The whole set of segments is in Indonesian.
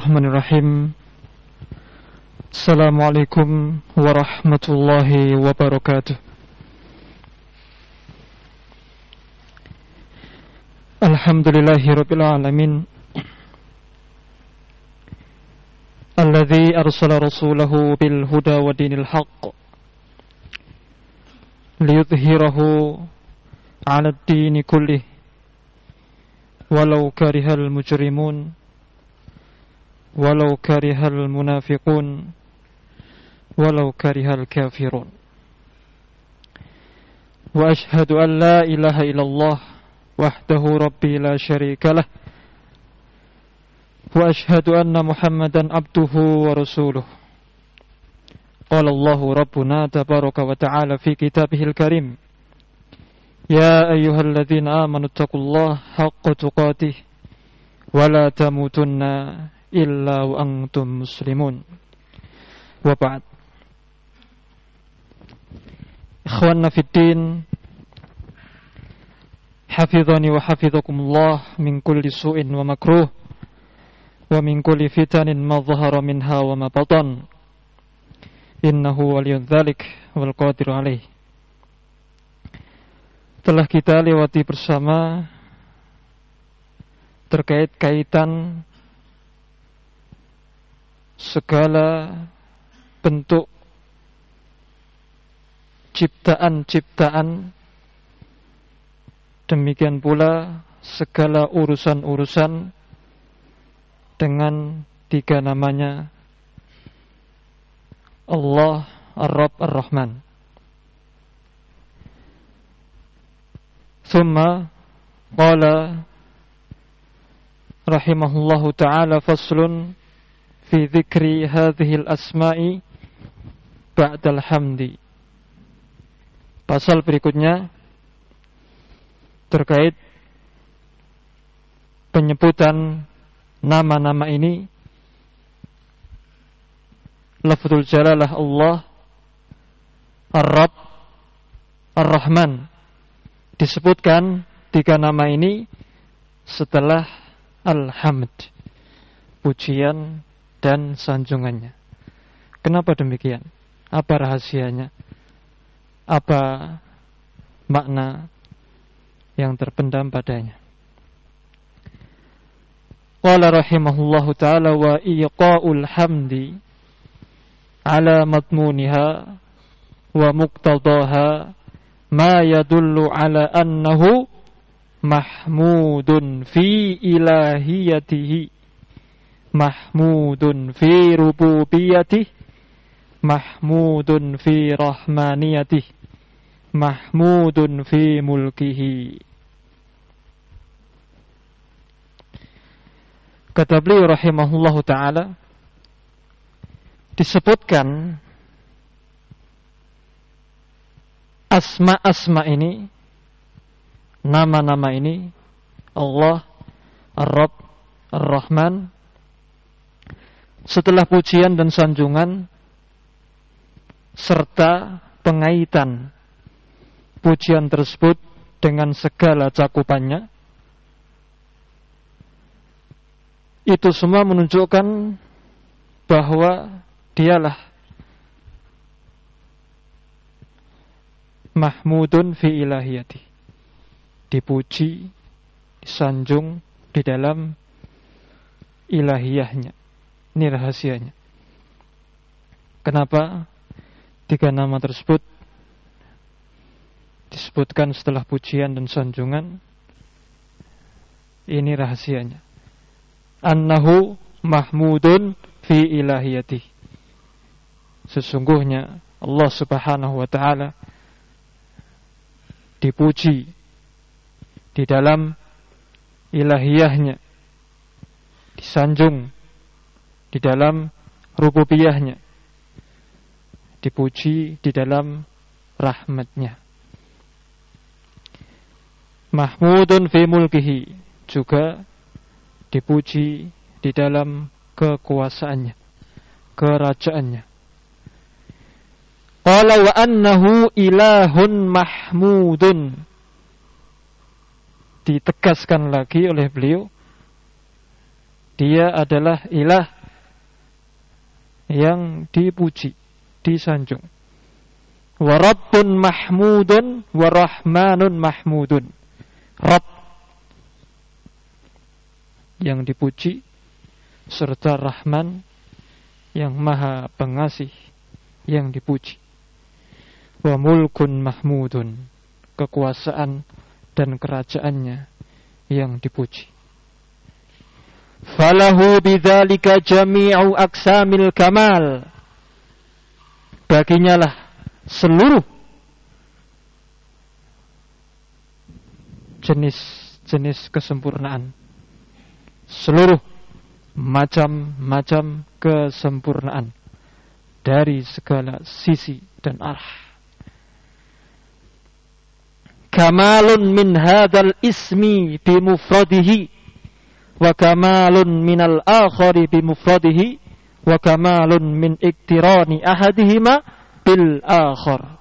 Bismillahirrahmanirrahim. Assalamualaikum warahmatullahi wabarakatuh. Alhamdulillahirabbil alamin. Alladzi arsala rasulahu bil huda wa dinil haqq liyudhhirahu 'ala ad-dini kullih walau karihal mujrimun walau karihal munafiqun walau karihal kafirun. Wa ashhadu an la ilaha illallah wahdahu rabbi la syarika lah wa ashhadu anna Muhammadan abduhu wa rasuluh. Qala Allahu rabbuna tabaraka wa ta'ala fi kitabihil karim, ya ayyuhalladzina amanu taqullaha haqqa tuqatih wa la tamutunna illa wa antum muslimun. Wa ba'd. Ikhwanna fid din, hafizani wa hafizakumullah min kulli su'in wa makruh wa min kulli fitanin ma dhahara minha wa ma batan. Innahu waliyyun dzalik wal qadiru alaih. Telah kita lewati bersama terkait kaitan segala bentuk ciptaan-ciptaan, demikian pula segala urusan-urusan dengan tiga namanya, Allah, Ar-Rabb, Ar-Rahman. Thumma qala rahimahullahu ta'ala faslun fi dzikri hadhil asma'i ba'dal hamdi. Pasal berikutnya terkait penyebutan nama-nama ini, lafzul jalalah Allah, Ar-Rabb, Ar-Rahman. Disebutkan tiga nama ini setelah Al-Hamd, pujian dan sanjungannya. Kenapa demikian? Apa rahasianya? Apa makna yang terpendam padanya? Qala rahimahullahu ta'ala wa iqa'ul hamdi ala madmuniha wa muqtadaha ma yadullu ala annahu mahmudun fi ilahiyatihi, mahmudun fi rububiyatihi, mahmudun fi rahmaniyatihi, mahmudun fi mulkihi. Kata beliau rahimahullahu ta'ala, disebutkan asma-asma ini, nama-nama ini, Allah, Ar-Rabb, Ar-Rahman, setelah pujian dan sanjungan serta pengaitan pujian tersebut dengan segala cakupannya, itu semua menunjukkan bahwa dialah mahmudun fi ilahiyati, dipuji, disanjung di dalam ilahiyahnya. Ini rahasianya. Kenapa tiga nama tersebut disebutkan setelah pujian dan sanjungan? Ini rahasianya. Annahu mahmudun fi ilahiyati. Sesungguhnya Allah Subhanahu wa ta'ala dipuji di dalam ilahiyahnya, disanjung di dalam rububiyahnya, dipuji di dalam rahmatnya. Mahmudun fi mulkihi, juga dipuji di dalam kekuasaannya, kerajaannya. Qala wa annahu ilahun mahmudun. Ditegaskan lagi oleh beliau, dia adalah ilah yang dipuji, disanjung. Wa Rabbun mahmudun wa Rahmanun mahmudun. Rabb yang dipuji serta Rahman yang maha pengasih yang dipuji. Wa mulkun mahmudun, kekuasaan dan kerajaannya yang dipuji. Falahu bidzalika jami'u aqsamil kamal. Baginya lah seluruh jenis-jenis kesempurnaan, seluruh macam-macam kesempurnaan dari segala sisi dan arah. Kamalun min hadzal ismi bimufradihi wa kamalun minal akhari bimufradihi wa kamalun min iktirani ahadihima bil akhar.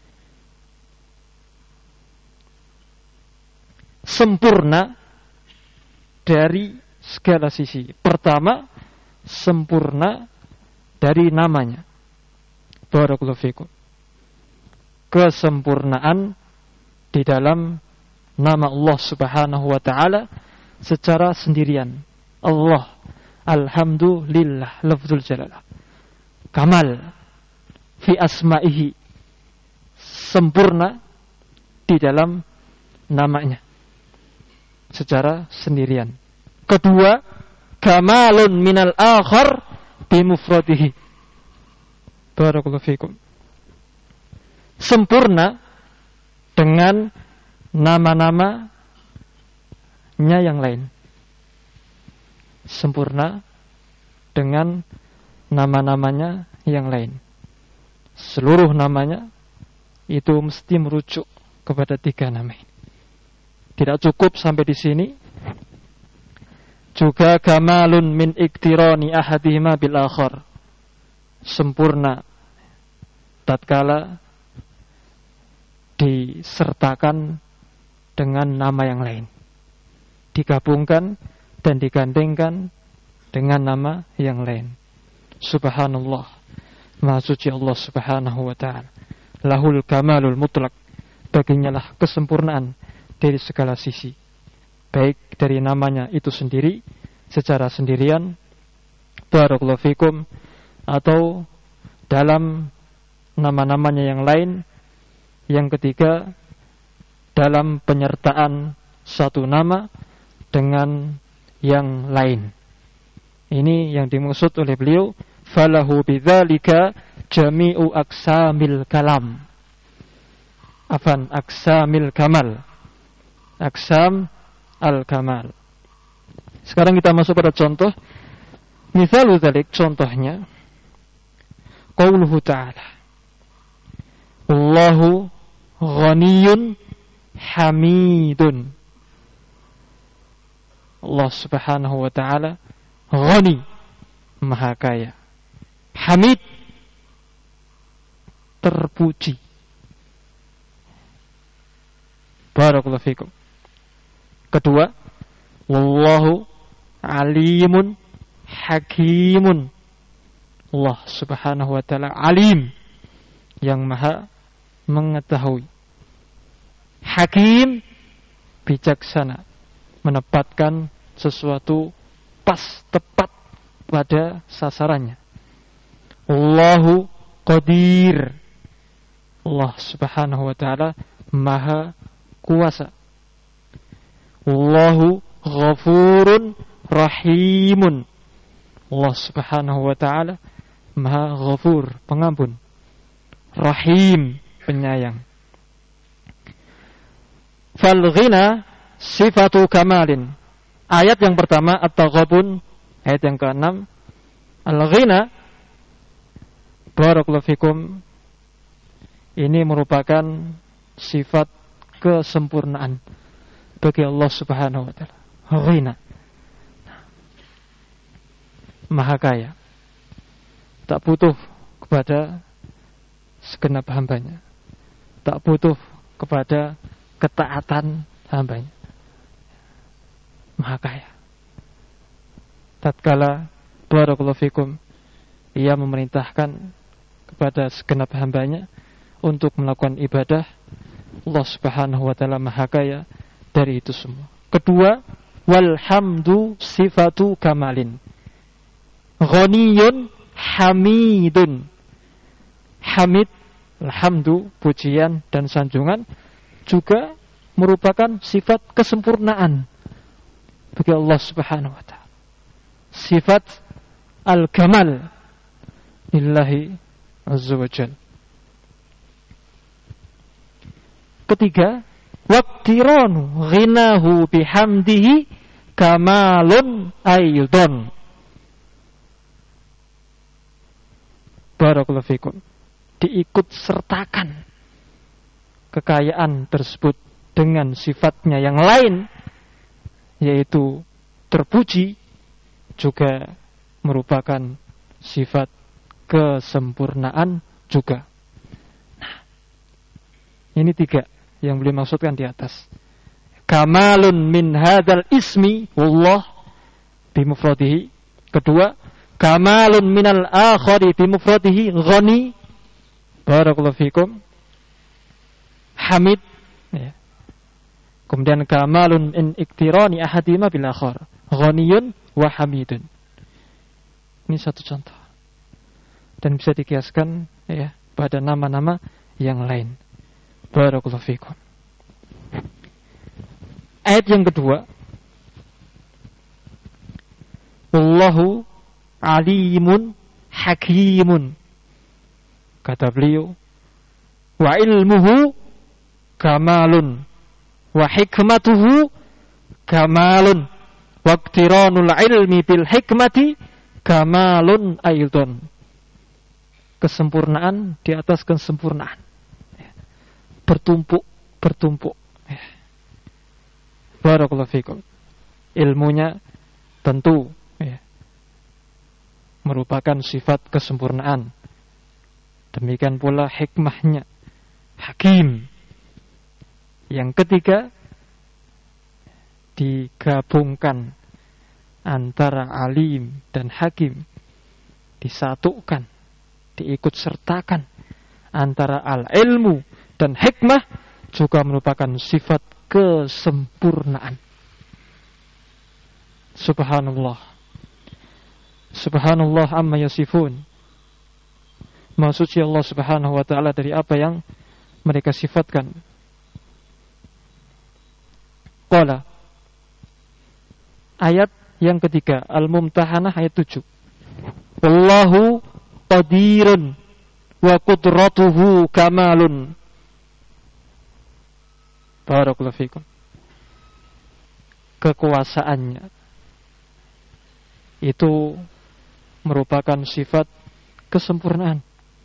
Sempurna dari segala sisi. Pertama, sempurna dari namanya. Barakallahu fikum. Kesempurnaan di dalam nama Allah Subhanahu wa taala secara sendirian. Allah, alhamdulillah, lafzul jalalah. Kamal fi asma'ihi, sempurna di dalam namanya secara sendirian. Kedua, kamalun minal akhar bimufradihi. Barakallahu fikum. Sempurna dengan nama-namanya yang lain. Sempurna dengan nama-namanya yang lain. Seluruh namanya itu mesti merujuk kepada 3 nama ini. Tidak cukup sampai di sini. Juga kamalun min iktirani ahadihima bil akhar. Sempurna tatkala disertakan dengan nama yang lain, digabungkan dan digandengkan dengan nama yang lain. Subhanallah, maha suci Allah Subhanahu wa ta'ala. Lahul kamalul mutlak, baginya lah kesempurnaan dari segala sisi, baik dari namanya itu sendiri secara sendirian, barakallahu fikum, atau dalam nama-namanya yang lain. Yang ketiga, dalam penyertaan satu nama dengan yang lain. Ini yang dimaksud oleh beliau, falahu bidzalika jami'u aqsamil kalam. Afan, aqsamil kamal. Aqsam al-kamal. Sekarang kita masuk pada contoh. Mithalu dzalik, contohnya qauluhu ta'ala, Allahu ghaniyun hamidun. Allah Subhanahu wa ta'ala ghani, maha kaya. Hamid, terpuji. Barakallahu fikum. Kedua, wallahu alimun hakimun. Allah Subhanahu wa ta'ala alim, yang maha mengetahui. Hakim, bijaksana, menempatkan sesuatu pas, tepat pada sasarannya. Allahu qadir, Allah Subhanahu wa ta'ala maha kuasa. Allahu ghafurun rahimun, Allah Subhanahu wa ta'ala maha ghafur, pengampun, rahim, penyayang. Fal ghina sifatu kamalin. Ayat yang pertama At-Taghabun, ayat yang ke-6. Al-ghina, barakallahu fikum, ini merupakan sifat kesempurnaan bagi Allah Subhanahu wa ta'ala. Ghina, maha kaya, tak butuh kepada segenap hambanya, tak butuh kepada ketaatan hambanya, maha kaya. Tatkala barakallahu fikum Ia memerintahkan kepada segenap hambanya untuk melakukan ibadah. Allah Subhanahu wa ta'ala maha kaya dari itu semua. Kedua, walhamdu sifatu kamalin. Ghaniyun hamidun. Hamid, alhamdu, pujian dan sanjungan juga merupakan sifat kesempurnaan bagi Allah Subhanahu wa ta'ala. Sifat al-kamal lillahi azza wa jalla. Ketiga, waqtiranu ghinahu bihamdihi kamalun aydon. Barakallahu fikum. Diikut sertakan kekayaan tersebut dengan sifatnya yang lain, yaitu terpuji, juga merupakan sifat kesempurnaan juga. Nah, ini tiga yang beliau maksudkan di atas. Kamalun min hadal ismi wallah bimufradihi. Kedua, kamalun minal akhari bimufradihi ghani. Barakallahu fikum. Hamid, ya. Kemudian kamalun in iktirani ahadima bil akhar. Ghaniyun wa hamidun. Ini satu contoh. Dan bisa dikiaskan ya pada nama-nama yang lain. Barakallahu fikum. Ayat yang kedua. Wallahu alimun hakimun. Kata beliau, wa ilmuhu kamalun wa hikmatuhu kamalun wa iqtiranul ilmi bil hikmati kamalun aydon. Kesempurnaan di atas kesempurnaan. Bertumpuk. Barakallahu fikum. Ilmunya tentu merupakan sifat kesempurnaan. Demikian pula hikmahnya hakim. Yang ketiga, digabungkan antara alim dan hakim, disatukan, diikut sertakan antara al-ilmu dan hikmah, juga merupakan sifat kesempurnaan. Subhanallah. Subhanallah amma yasifun. Maha suci Allah Subhanahu wa ta'ala dari apa yang mereka sifatkan. Qala. Ayat yang ketiga, Al-Mumtahanah ayat 7. Wallahu qadirun wa qudratuhu kamalun. Barakallahu fikum. Kekuasaannya itu merupakan sifat kesempurnaan.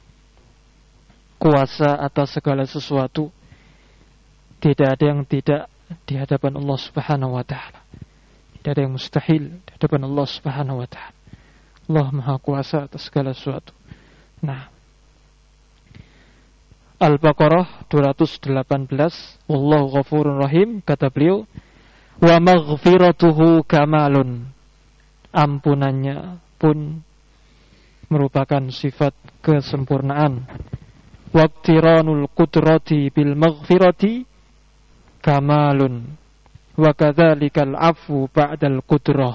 Kuasa atas segala sesuatu, tidak ada yang tidak di hadapan Allah Subhanahu wa ta'ala. Tidak ada yang mustahil di hadapan Allah Subhanahu wa ta'ala. Allah Maha Kuasa atas segala sesuatu. Nah, Al-Baqarah 218, Wallahu ghafurur rahim, kata beliau, wa maghfiratuhu kamalun. Ampunannya pun merupakan sifat kesempurnaan. Waqtiranul qudrati bil maghfirati kamalun. Wa kadzalikal afu ba'dal qudrah.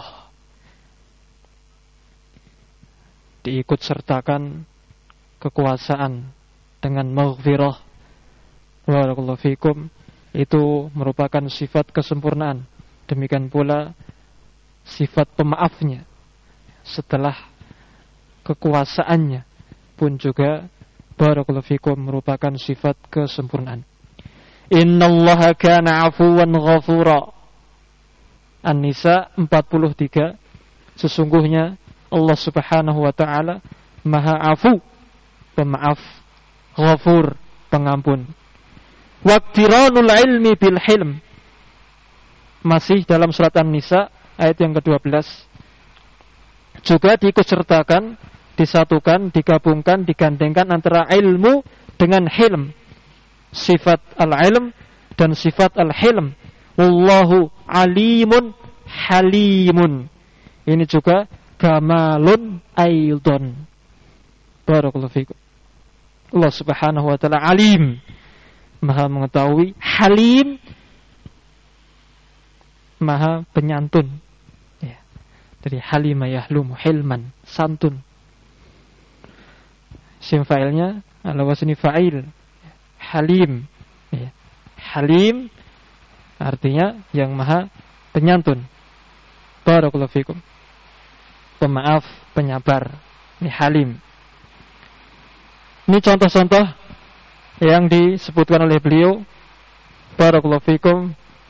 Diikut sertakan kekuasaan dengan maghfirah. Barakallahu fikum. Itu merupakan sifat kesempurnaan. Demikian pula sifat pemaafnya setelah kekuasaannya pun juga barakallahu fikum merupakan sifat kesempurnaan. Innallaha kana 'afuwan ghafura. An-Nisa 43. Sesungguhnya Allah Subhanahu wa ta'ala Maha Afu, pemaaf, Ghafur, pengampun. Waqtiranul ilmi bil hilm. Masih dalam surat An-Nisa ayat yang ke-12. Juga diikutsertakan, disatukan, digabungkan, digandengkan antara ilmu dengan hilm. Sifat al-ilm dan sifat al-hilm. Wallahu alimun halimun. Ini juga kamalun aydon. Barakallahu fikum. Allah Subhanahu wa taala alim, Maha mengetahui, halim, Maha penyantun. Ya. Dari halima yahlumu hilman, santun. Isim fa'ilnya ala wazni fa'il. Halim. Ya. Halim artinya yang Maha penyantun. Barakallahu fikum. Pemaaf, penyabar. Ini halim. Ini contoh-contoh yang disebutkan oleh beliau. Barakallahu fikum.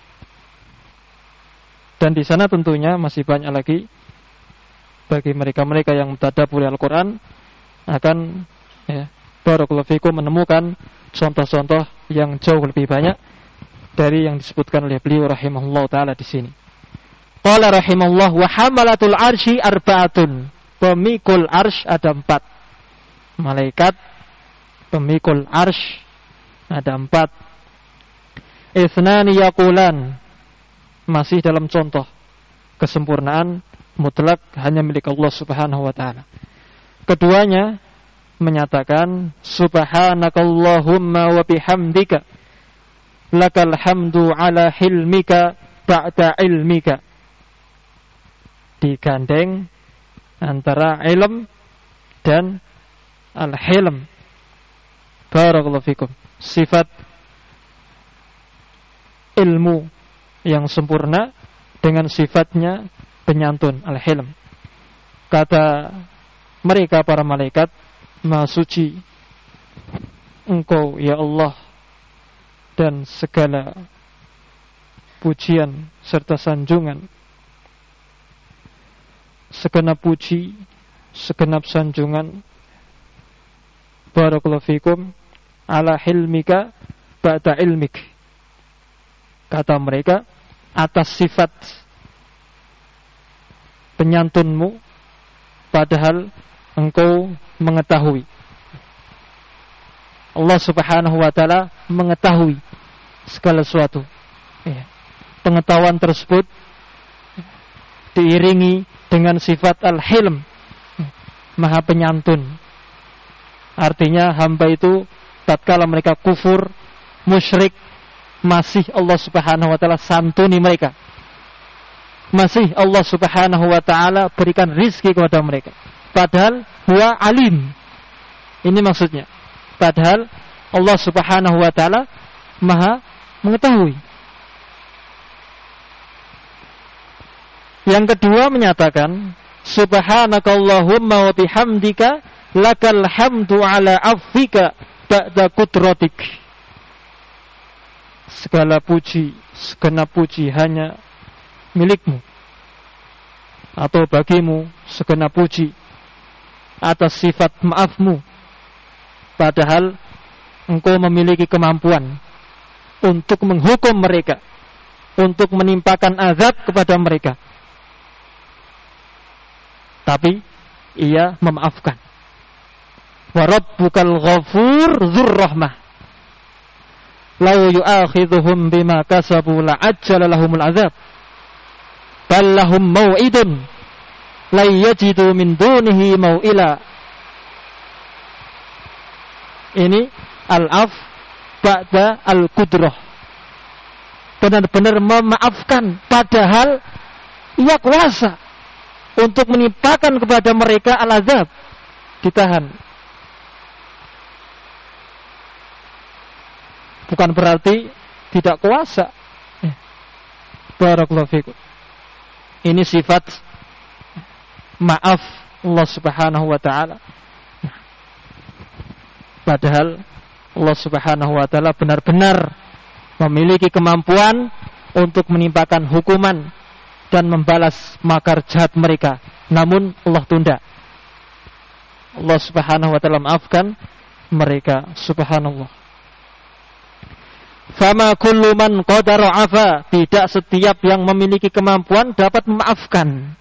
Dan di sana tentunya masih banyak lagi bagi mereka-mereka yang mutadabbur Al-Qur'an akan barakallahu fikum menemukan contoh-contoh yang jauh lebih banyak dari yang disebutkan oleh beliau rahimahullah taala di sini. Qala rahimahullah wa hamalatul arsy arba'atun. Pemikul arsy ada 4. Malaikat pemikul arsy ada 4. Ithnani yaqulan, masih dalam contoh kesempurnaan mutlak hanya milik Allah Subhanahu wa taala. Keduanya menyatakan subhanakallahumma wa bihamdika lakal hamdu ala hilmika ba'da ilmika. Digandeng antara ilm dan al-hilm. Barakallahu fikum. Sifat ilmu yang sempurna dengan sifatnya penyantun, al-hilm. Kata mereka para malaikat, Maha suci Engkau ya Allah, dan segala pujian serta sanjungan, segenap puji, segenap sanjungan, barakallahu fikum, ala hilmika ba'da ilmik. Kata mereka, atas sifat penyantunmu padahal engkau mengetahui. Allah Subhanahu wa taala mengetahui segala sesuatu. Pengetahuan tersebut diiringi dengan sifat al-hilm, Maha penyantun. Artinya hamba itu tatkala mereka kufur, musyrik, masih Allah Subhanahu wa taala santuni mereka. Masih Allah Subhanahu wa taala berikan rizki kepada mereka. Padahal huwa alim. Ini maksudnya. Padahal Allah Subhanahu wa taala Maha mengetahui. Yang kedua menyatakan subhanakallahumma wa bihamdika lakal hamdu ala afwika ba'da qudratik. Segala puji, segenap puji hanya milikmu, atau bagimu segenap puji atas sifat maafmu, padahal engkau memiliki kemampuan untuk menghukum mereka, untuk menimpakan azab kepada mereka, tapi ia memaafkan. Wa rabbukal ghafur dzur rahmah law yu'akhidhuhum bima kasabu la'ajjala lahumul azab bal lahum mau'idun la yajidu min dunihi mau'ila. Ini al-af ba'da al-qudrah, benar-benar memaafkan padahal ia kuasa untuk menimpakan kepada mereka al-azab, ditahan. Bukan berarti tidak kuasa. Barakallahu fikum. Ini sifat maaf Allah Subhanahu wa taala. Padahal Allah Subhanahu wa taala benar-benar memiliki kemampuan untuk menimpakan hukuman dan membalas makar jahat mereka. Namun Allah tunda. Allah Subhanahu wa taala maafkan mereka. Subhanallah. Fama kullu man qadara afa, tidak setiap yang memiliki kemampuan dapat memaafkan.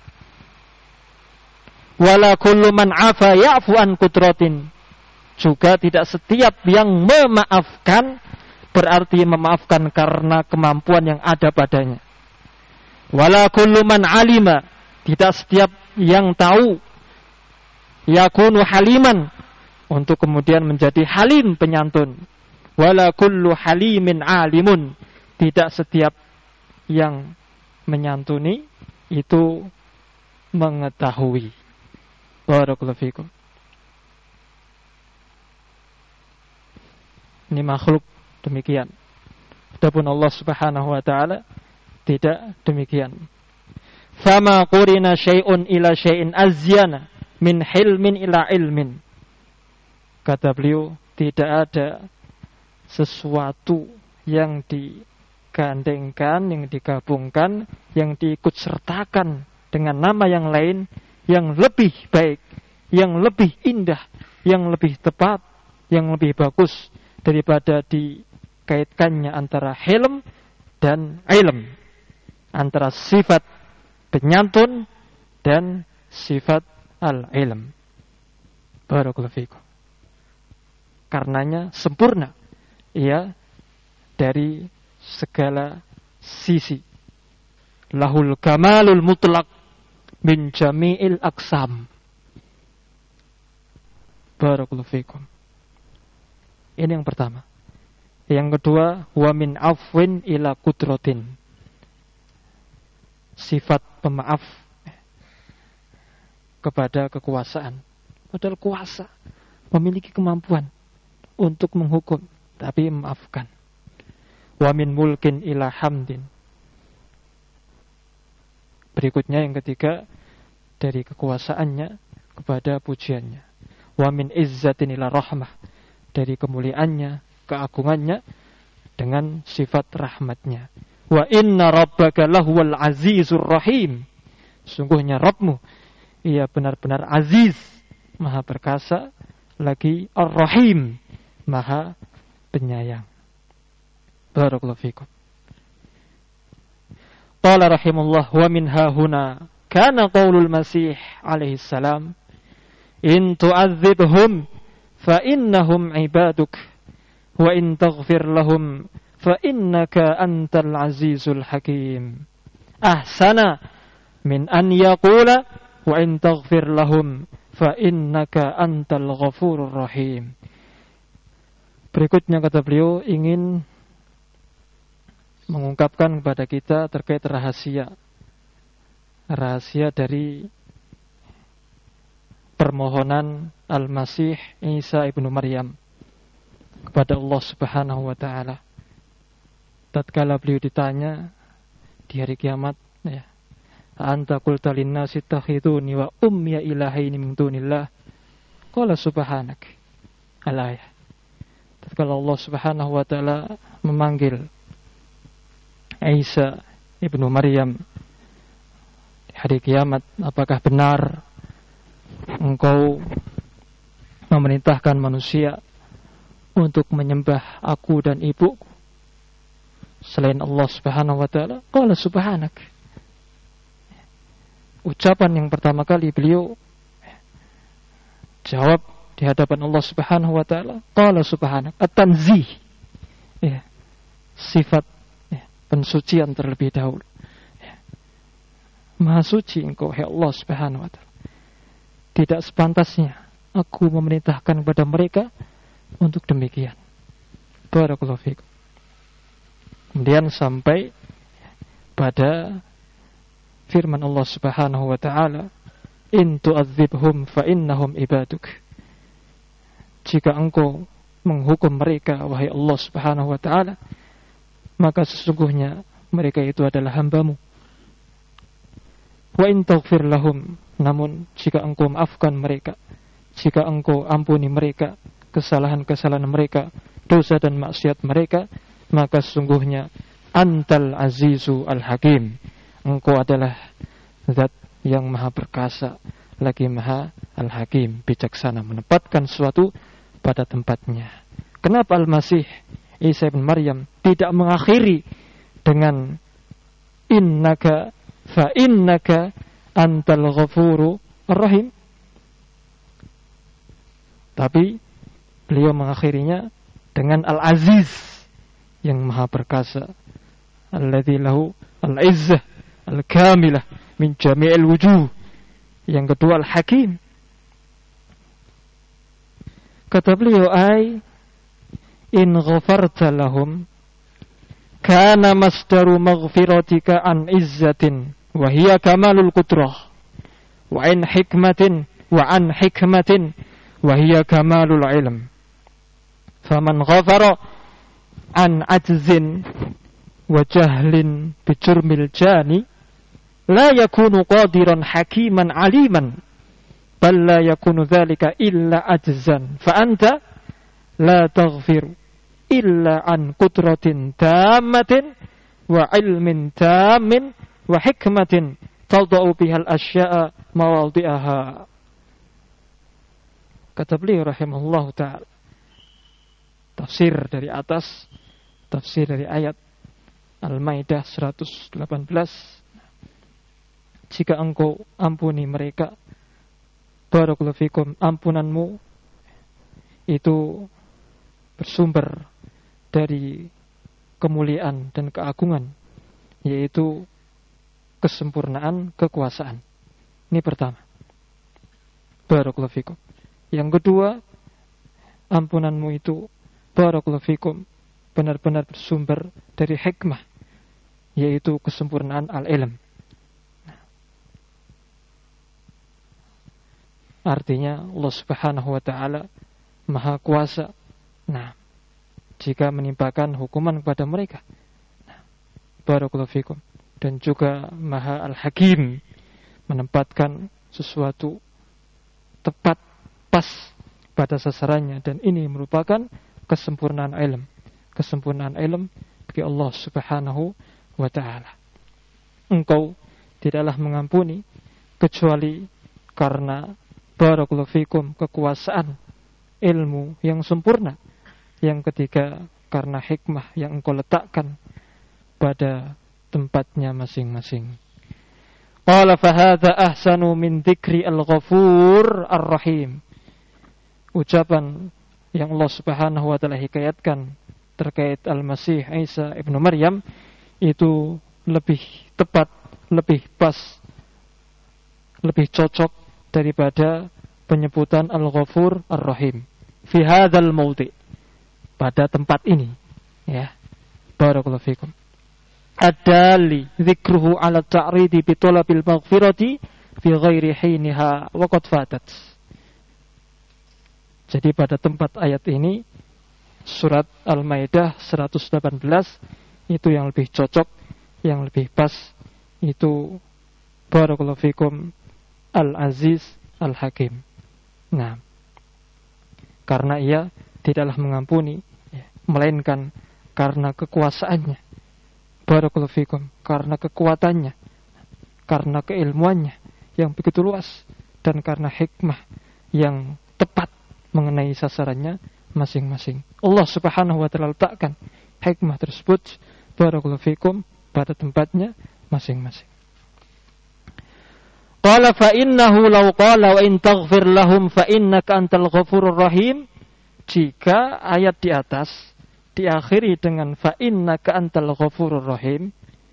Wala kullu man afa ya'fu an qudratin, juga tidak setiap yang memaafkan berarti memaafkan karena kemampuan yang ada padanya. Wala kullu man alima, tidak setiap yang tahu yakunu haliman untuk kemudian menjadi halim penyantun. Wala kullu halimin alimun, tidak setiap yang menyantuni itu mengetahui. Barakallahu fikum. Ini makhluk demikian. Adapun Allah Subhanahu wa taala tidak demikian. Fama qurina syai'un ila syai'in azyana min hilmin ila ilmin. Kata beliau, tidak ada sesuatu yang digandengkan, yang digabungkan, yang diikut sertakan dengan nama yang lain yang lebih baik, yang lebih indah, yang lebih tepat, yang lebih bagus daripada dikaitkannya antara hilm dan ilm, antara sifat penyantun dan sifat al-ilm. Barakallahu fikum. Karenanya sempurna ia dari segala sisi. Lahul kamalul mutlaq min jami'il aqsam. Barakallahu fikum. Ini yang pertama. Yang kedua, wa min afwin ila qudratin. Sifat pemaaf kepada kekuasaan. Padahal kuasa, memiliki kemampuan untuk menghukum, tapi memaafkan. Wa min mulkin ila hamdin. Berikutnya yang ketiga, dari kekuasaannya kepada pujiannya. Wa min izzatin ila rahmah, dari kemuliaannya, keagungannya dengan sifat rahmatnya. Wa inna rabbaka lahuwal azizur rahim. Sungguhnya Rabbmu, ia benar-benar aziz, maha perkasa, lagi ar-rahim, maha penyayang. Barakallahu fikum. Qala rahimullah, wa min hahuna kana qaulul masih alaihi salam, in tu'adzibhum fa innahum ibaduk wa in taghfir lahum fa innaka antal azizul hakim. Ahsana min an yaqula wa in taghfir lahum fa innaka antal ghafurur rahim. Berikutnya kata beliau ingin mengungkapkan kepada kita terkait rahasia dari permohonan Al-Masih Isa ibnu Maryam kepada Allah Subhanahu wa taala. Tatkala beliau ditanya di hari kiamat, ya, anta qulta linnasi ittakhiduni wa ummiya ilahaini min dunillah, qala subhanak. Al-ayah. Tatkala Allah Subhanahu wa taala memanggil Isa ibnu Maryam di hari kiamat, apakah benar engkau memerintahkan manusia untuk menyembah aku dan ibuku selain Allah Subhanahu wa taala? Qala subhanak. Ucapan yang pertama kali beliau jawab di hadapan Allah Subhanahu wa taala, qala subhanak, at-tanzih. Ya, sifat pensucian terlebih dahulu. Ya. Maha suci engkau, ya Allah Subhanahu wa ta'ala. Tidak sepantasnya aku memerintahkan kepada mereka untuk demikian. Barakallahu fikum. Kemudian sampai pada firman Allah Subhanahu wa ta'ala, in tu'adzibhum fa innahum ibaduk. Jika engkau menghukum mereka, wahai Allah Subhanahu wa ta'ala, maka sesungguhnya mereka itu adalah hamba-Mu. Wa in taghfir lahum, namun jika engkau maafkan mereka, jika engkau ampuni mereka kesalahan-kesalahan mereka, dosa dan maksiat mereka, maka sesungguhnya antal azizu al-hakim, engkau adalah zat yang maha perkasa lagi maha al-hakim, bijaksana, menempatkan sesuatu pada tempatnya. Kenapa Al-Masih Isa bin Maryam tidak mengakhiri dengan innaka fa innaka antal ghafuru ar-rahim, tapi beliau mengakhirinya dengan Al-Aziz, yang maha perkasa, alladzi lahu al-izzah al-kamilah min jami'il wujuh. Yang kedua Al-Hakim. Kata beliau, in ghafarta lahum kana masdaru maghfiratika an izzatin wa hiya kamalul qudrah wa an hikmatin wa hiya kamalul ilm. Faman ghafara an ajzin wa jahlin bi jurmil jani la yakunu qadiran hakiman aliman bal la yakunu dhalika illa ajzan fa anta la taghfiru illa an qudratin tammatin wa ilmin tammin wa hikmatin tadau bihal asya'a mawadhi'aha. Kata beliau rahimahullah ta'ala, tafsir dari atas, tafsir dari ayat Al-Maidah 118, jika engkau ampuni mereka, barakallahu fikum, ampunanmu itu bersumber dari kemuliaan dan keagungan, yaitu kesempurnaan kekuasaan. Ini pertama, barakallahu fikum. Yang kedua, ampunanmu itu, barakallahu fikum, benar-benar bersumber dari hikmah, yaitu kesempurnaan al-ilm. Artinya Allah Subhanahu wa ta'ala Maha Kuasa. Jika menimpakan hukuman kepada mereka, barakallahu fikum, dan juga Maha Al-Hakim, menempatkan sesuatu tepat, pas pada sasarannya, dan ini merupakan kesempurnaan ilm. Kesempurnaan ilm bagi Allah Subhanahu wa ta'ala. Engkau tidaklah mengampuni kecuali karena barakallahu fikum kekuasaan ilmu yang sempurna. Yang ketiga, karena hikmah yang engkau letakkan pada tempatnya masing-masing. Qala fahadha ahsanu min dzikri al-Ghafur ar-Rahim. Ucapan yang Allah Subhanahu wa ta'ala hikayatkan terkait Al-Masih Isa ibnu Maryam itu lebih tepat, lebih pas, lebih cocok daripada penyebutan Al-Ghafur Ar-Rahim fi hadzal mawdi', pada tempat ini, ya. Barakallahu fikum. Adali dzikruhu ala ta'ridi bi talabil maghfirati fi ghairi hiniha wa qad fatat. Jadi pada tempat ayat ini, surat Al-Maidah 118, itu yang lebih cocok, yang lebih pas, itu barakallahu fikum Al-Aziz Al-Hakim. Karena ia tidaklah mengampuni, melainkan karena kekuasaannya, barakallahu fikum, karena kekuatannya, karena keilmuannya yang begitu luas, dan karena hikmah yang tepat mengenai sasarannya masing-masing. Allah Subhanahu wa ta'ala letakkan hikmah tersebut, barakallahu fikum, pada tempatnya masing-masing. Qala fa innahu law qala wa in taghfir lahum fa innaka antal ghafurur rahim. Jika ayat di atas diakhiri dengan fa innaka antal ghafurur rahim,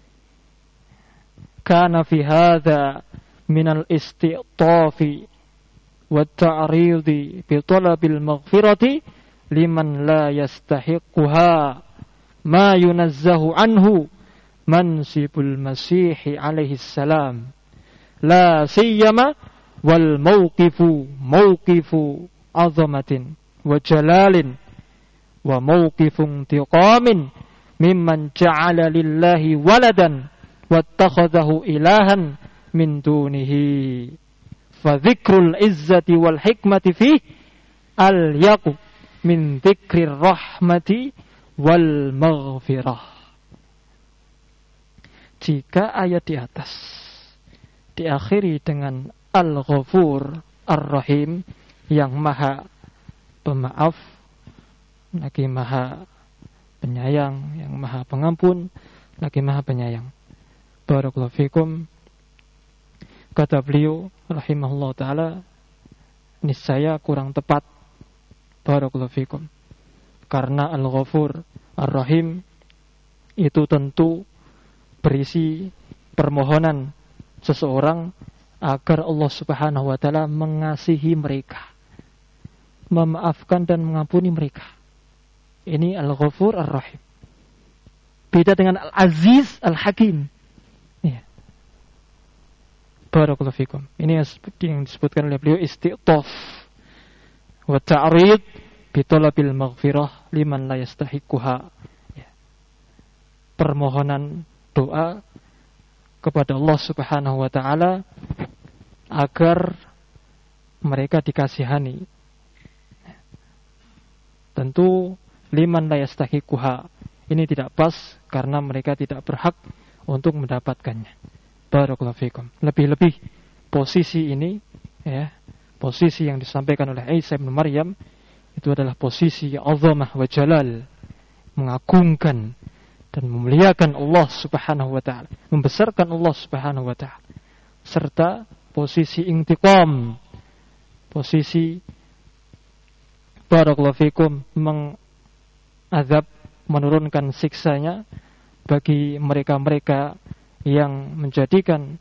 kana fi hadza minal isti'tafi wa ta'ridi bi talabil maghfirati liman la yastahiquha ma yunazzahu anhu mansibul masih alaihi salam. La siyama wal mawqifu azamatin wa jalalin wa mawqifun tiqamin mimman ja'ala lillahi waladan wattakhadhahu ilahan min dunihi. Fa dzikrul izzati wal hikmati fih al yaqu min dzikrir rahmati wal maghfirah. Jika ayat di atas diakhiri dengan Al-Ghafur Ar-Rahim, yang maha pemaaf, lagi maha penyayang, yang maha pengampun, lagi maha penyayang. Barakallahu fikum. Kata beliau rahimahullah ta'ala, niscaya kurang tepat, barakallahu fikum, karena Al-Ghafur Ar-Rahim itu tentu berisi permohonan seseorang agar Allah Subhanahu wa ta'ala mengasihi mereka. memaafkan dan mengampuni mereka. Ini Al-Ghafur Ar-Rahim. Beda dengan Al-Aziz Al-Hakim. Ya. Barakallahu fikum. Ini yang disebutkan oleh beliau isti'taf wa ta'rid bi talabil maghfirah liman la yastahiquha. Ya. Permohonan doa kepada Allah Subhanahu wa taala agar mereka dikasihani. Tentu liman la yastahiquha ini tidak pas karena mereka tidak berhak untuk mendapatkannya. Barakallahu fikum. Lebih-lebih posisi ini, ya, posisi yang disampaikan oleh Isa bin Maryam itu adalah posisi azamah wa jalal, mengagungkan dan memuliakan Allah Subhanahu wa taala, membesarkan Allah Subhanahu wa taala, serta posisi intiqam, posisi barakallahu fikum mengazab, menurunkan siksanya bagi mereka-mereka yang menjadikan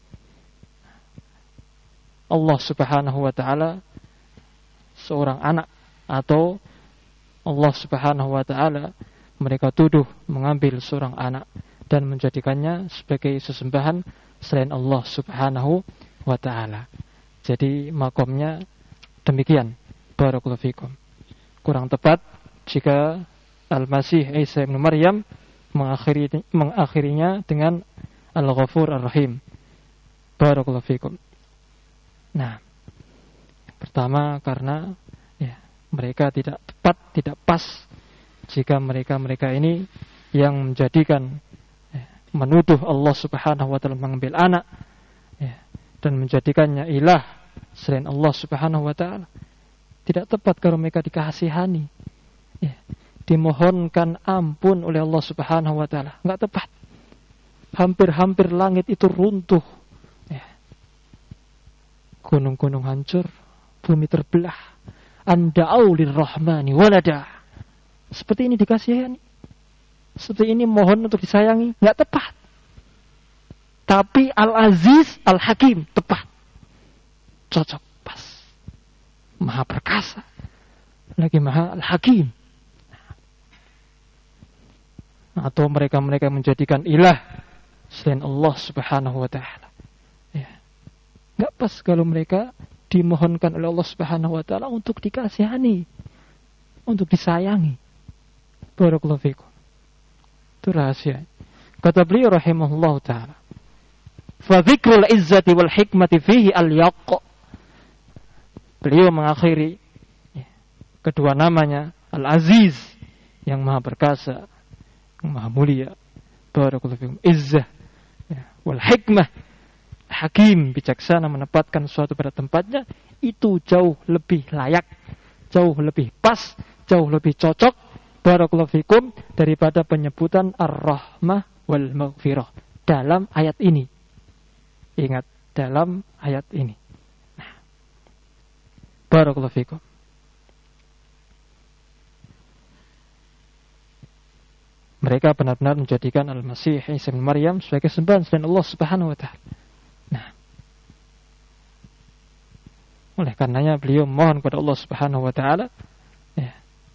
Allah Subhanahu wa taala seorang anak, atau Allah Subhanahu wa taala mereka tuduh mengambil seorang anak dan menjadikannya sebagai sesembahan selain Allah Subhanahu wa taala. Jadi makomnya demikian. Barakallahu fikum. Kurang tepat jika Al-Masih Isa bin Maryam mengakhirinya dengan Al-Ghafur Ar-Rahim. Barakallahu fikum. Nah, pertama karena ya, mereka tidak tepat, tidak pas jika mereka ini yang menjadikan menuduh Allah Subhanahu wa taala mengambil anak ya, dan menjadikannya ilah selain Allah Subhanahu wa taala. Tidak tepat kalau mereka dikasihani. Ya, dimohonkan ampun oleh Allah Subhanahu wa taala. Enggak tepat. Hampir-hampir langit itu runtuh. Ya. Gunung-gunung hancur, bumi terbelah. Anda'au lirrahmani walada. Seperti ini dikasihani. Seperti ini mohon untuk disayangi, enggak tepat. Tapi Al-Aziz Al-Hakim tepat. Cocok, pas. Maha perkasa. Lagi Maha Al-Hakim. Atau mereka-mereka menjadikan ilah selain Allah Subhanahu wa taala. Ya. Enggak pas kalau mereka dimohonkan oleh Allah Subhanahu wa taala untuk dikasihani, untuk disayangi. Barakallahu fikum. Itu rahasia. Kata beliau rahimahullah taala, "Fa dzikrul izzati wal hikmati fihi al-yaq." Beliau mengakhiri ya, kedua namanya Al-Aziz yang Maha Perkasa, Maha Mulia, barakallahu fikum, izzah ya, wal hikmah, hakim, bijaksana, menempatkan sesuatu pada tempatnya, itu jauh lebih layak, jauh lebih pas, jauh lebih cocok, barakallahu fikum, daripada penyebutan ar-rahmah wal maghfirah dalam ayat ini. Ingat, dalam ayat ini. Nah, barakallahu fikum. Mereka benar-benar menjadikan Al-Masih Isa bin Maryam sebagai sembahan selain Allah Subhanahu wa taala. Nah, oleh karenanya beliau mohon kepada Allah Subhanahu wa taala, ya,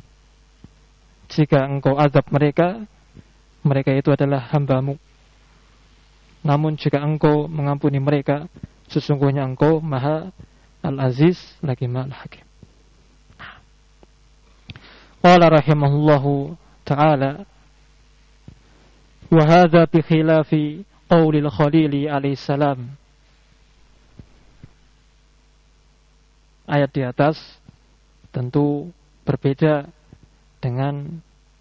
jika engkau azab mereka, mereka itu adalah hamba-Mu. Namun jika engkau mengampuni mereka, sesungguhnya engkau Maha Al-Aziz lagi Maha Al-Hakim. Qala rahimahullahu ta'ala, wa hadza bi khilafi qaulil Khalil alaihi salam. Ayat di atas tentu berbeda dengan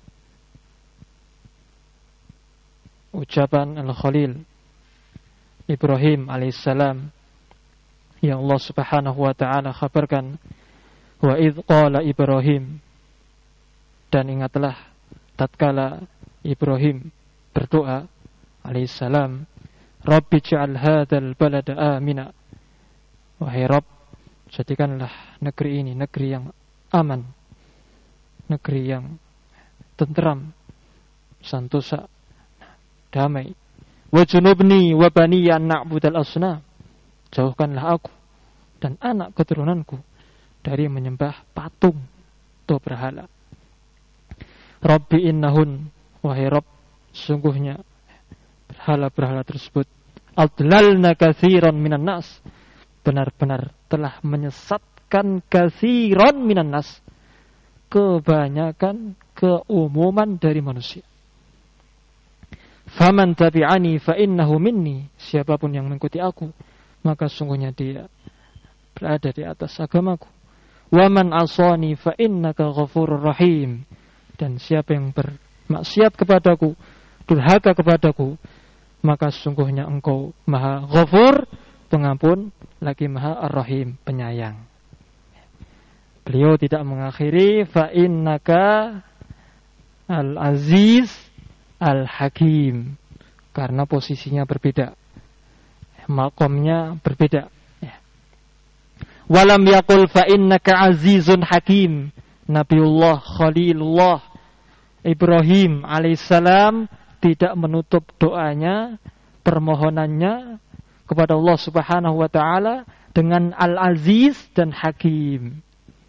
ucapan Al-Khalil Ibrahim alaihissalam yang Allah Subhanahu wa taala khabarkan, wa idz qala Ibrahim, dan ingatlah tatkala Ibrahim berdoa alaihissalam, Rabbi ja'al hadzal balada amina, wahai Rabb, jadikanlah negeri ini negeri yang aman, negeri yang tentram, santosa, damai. Wa junubni wa baniya na'budal asnam, jauhkanlah aku dan anak keturunanku dari menyembah patung. atau berhala. Rabbi innahun, wahai Rabb, sungguhnya berhala-berhala tersebut adlalna katsiran minan nas, benar-benar telah menyesatkan katsiran minan nas, kebanyakan, keumuman dari manusia. Faman tabi'ani fa innahu minni, siapapun yang mengikuti aku maka sungguhnya dia berada di atas agamaku. Wa man asani fa innaka ghafurur rahim, dan siapa yang bermaksiat kepadaku, durhaka kepadaku, maka sungguhnya engkau maha ghafur, pengampun, lagi maha ar-rahim, penyayang. Beliau tidak mengakhiri fa innaka al-aziz al-hakim, karena posisinya berbeda, makomnya berbeda. Walam yaqul fa innaka azizun hakim. Nabiullah Khalilullah Ibrahim alaihissalam tidak menutup doanya, permohonannya kepada Allah Subhanahu wa taala dengan al-aziz dan hakim.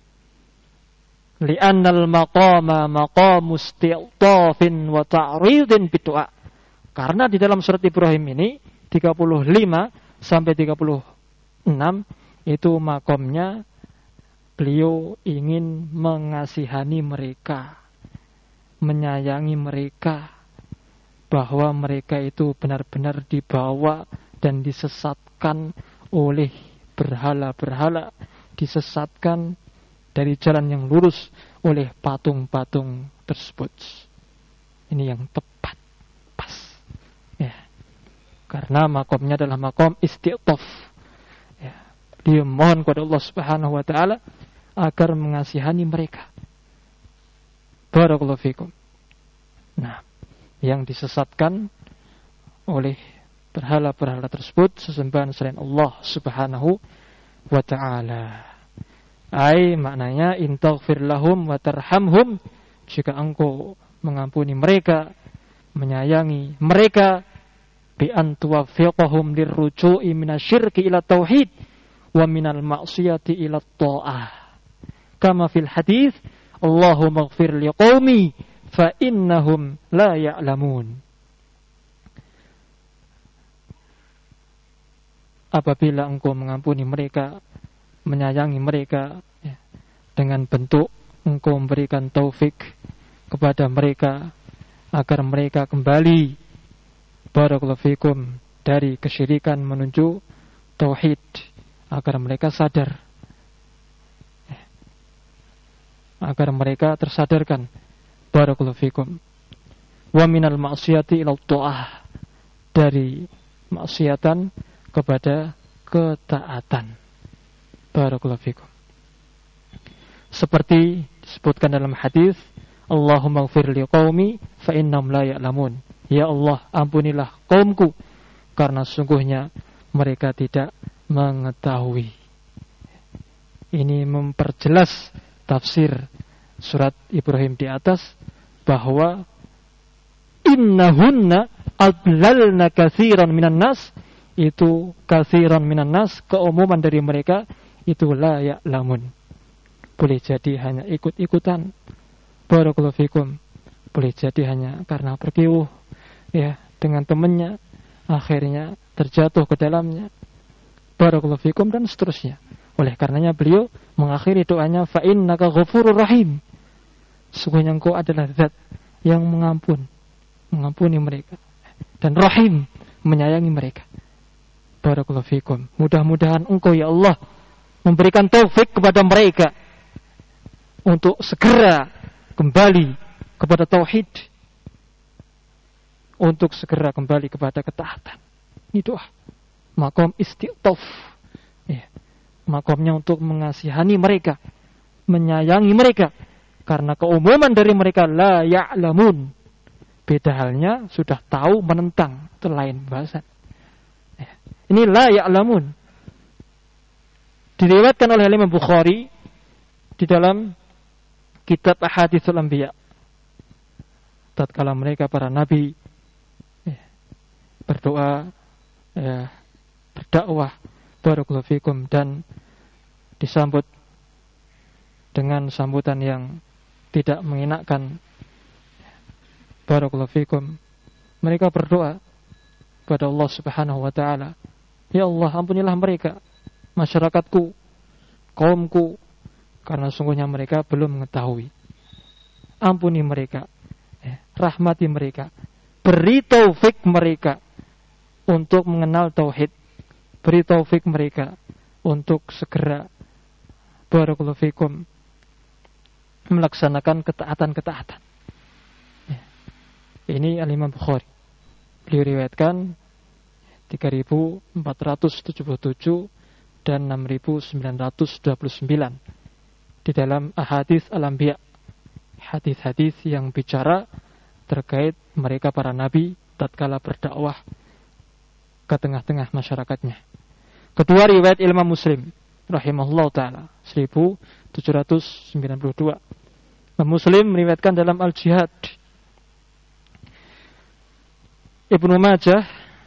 Li'annal maqama maqamu isti'tafin wa ta'ridin bid'a. Karena di dalam surat Ibrahim ini 35 sampai 36 itu makomnya beliau ingin mengasihani mereka, menyayangi mereka, bahwa mereka itu benar-benar dibawa dan disesatkan oleh berhala-berhala, disesatkan dari jalan yang lurus oleh patung-patung tersebut. Ini yang tepat, pas. Ya. Karena makomnya adalah makom istiqtof. Ya. Dia mohon kepada Allah Subhanahu wa taala agar mengasihani mereka. Barakallahu fikum. Nah, yang disesatkan oleh berhala-berhala tersebut, sesembahan selain Allah Subhanahu wa ta'ala. Ai maknanya intaghfir lahum wa tarhamhum, jika engkau mengampuni mereka, menyayangi mereka, bi an tuwaffiqhum lirruju'i minasyirki ila tauhid wa minal ma'siyati ila ta'ah. Kama fil hadits, Allahumma ighfir liqaumi fa innahum la ya'lamun. Apabila engkau mengampuni mereka, menyayangi mereka, ya, dengan bentuk engkau memberikan taufik kepada mereka agar mereka kembali, barakallahu fikum, dari kesyirikan menuju tauhid, agar mereka sadar, ya, agar mereka tersadarkan, barakallahu fikum. Wa minal ma'siyati ila ta'ah, dari maksiatan kepada ketaatan. Barakallahu fikum. Seperti disebutkan dalam hadis, Allahumma ighfir liqaumi fa innahum la ya'lamun. Ya Allah, ampunilah kaumku karena sungguhnya mereka tidak mengetahui. Ini memperjelas tafsir surat Ibrahim di atas, bahwa innahunna adlalna katsiran minan nas, itu katsiran minan nas, keumuman dari mereka itu la ya'lamun. Boleh jadi hanya ikut-ikutan, barakallahu fikum. Boleh jadi hanya karena berkiuh, ya, dengan temannya, akhirnya terjatuh ke dalamnya, barakallahu fikum, dan seterusnya. Oleh karenanya beliau mengakhiri doanya, fa innaka ghafurur rahim, sungguhnya engkau adalah zat yang mengampuni mereka, dan rahim, menyayangi mereka. Barakallahu fikum. Mudah-mudahan engkau ya Allah memberikan taufik kepada mereka untuk segera kembali kepada tauhid, untuk segera kembali kepada ketaatan. Ini doa makom istiqtof, ya, makomnya untuk mengasihani mereka, menyayangi mereka, karena keumuman dari mereka la ya'lamun. Beda halnya sudah tahu menentang, itu lain bahasan. Ya. Ini la ya'lamun. Diriwayatkan oleh Imam Bukhari di dalam kitab Ahaditsul Anbiya, tatkala mereka para nabi berdoa, berdakwah, barakallahu fikum, dan disambut dengan sambutan yang tidak mengenakkan. Barakallahu fikum. Mereka berdoa kepada Allah Subhanahu wa taala, "Ya Allah, ampunilah mereka, masyarakatku, kaumku, karena sungguhnya mereka belum mengetahui. Ampuni mereka, rahmati mereka, beri taufik mereka untuk mengenal tauhid, beri taufik mereka untuk segera barakallahu fikum melaksanakan ketaatan-ketaatan." Ini Al-Imam Bukhari. Beliau riwayatkan 3477 dan 6929 di dalam Ahadits Al-Anbiya, hadis-hadis yang bicara terkait mereka para nabi tatkala berdakwah ke tengah-tengah masyarakatnya. Kedua riwayat Imam Muslim rahimahullah taala 1792. Imam Muslim meriwayatkan dalam Al-Jihad. Ibnu Majah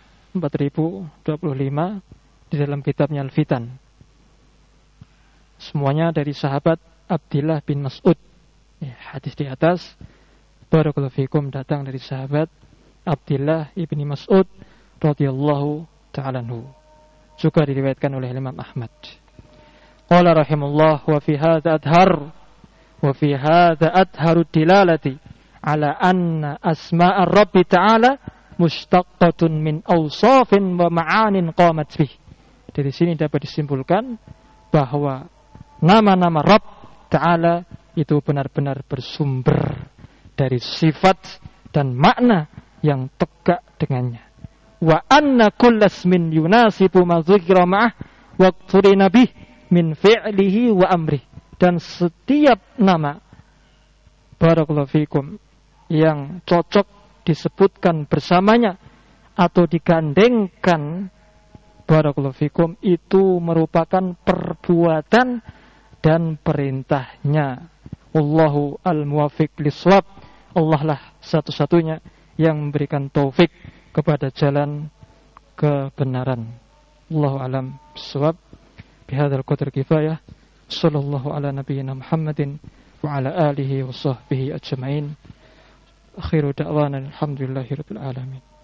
4025 di dalam kitabnya Al-Fitan. Semuanya dari sahabat Abdullah bin Mas'ud. Hadis di atas barakallahu fikum datang dari sahabat Abdullah ibni Mas'ud radhiyallahu ta'ala anhu. Juga diriwayatkan oleh Imam Ahmad. Qala rahimahullah wa fi hadza adharu dilalati ala anna asma'ar rabbi ta'ala mustaqqatun min awsafin wa ma'anin qamat bih. Dari sini dapat disimpulkan bahwa nama-nama Rabb Ta'ala itu benar-benar bersumber dari sifat dan makna yang tegak dengannya. Wa anna kullasmin yunasibu ma dzikra ma'ah wa qturina bih min fi'lihi wa amrih. Dan setiap nama barakallahu fikum yang cocok disebutkan bersamanya atau digandengkan barakallahu fikum itu merupakan perbuatan dan perintahnya. Wallahu al-muwaffiq lis-shawab. Allah lah satu-satunya yang memberikan taufik kepada jalan kebenaran. Allahu a'lam bis-shawab. Bihadzal qadri kifayah. Sallallahu ala nabiyyina Muhammadin wa ala alihi wa sahbihi ajma'in. Akhiru da'wana alhamdulillahi rabbil alamin.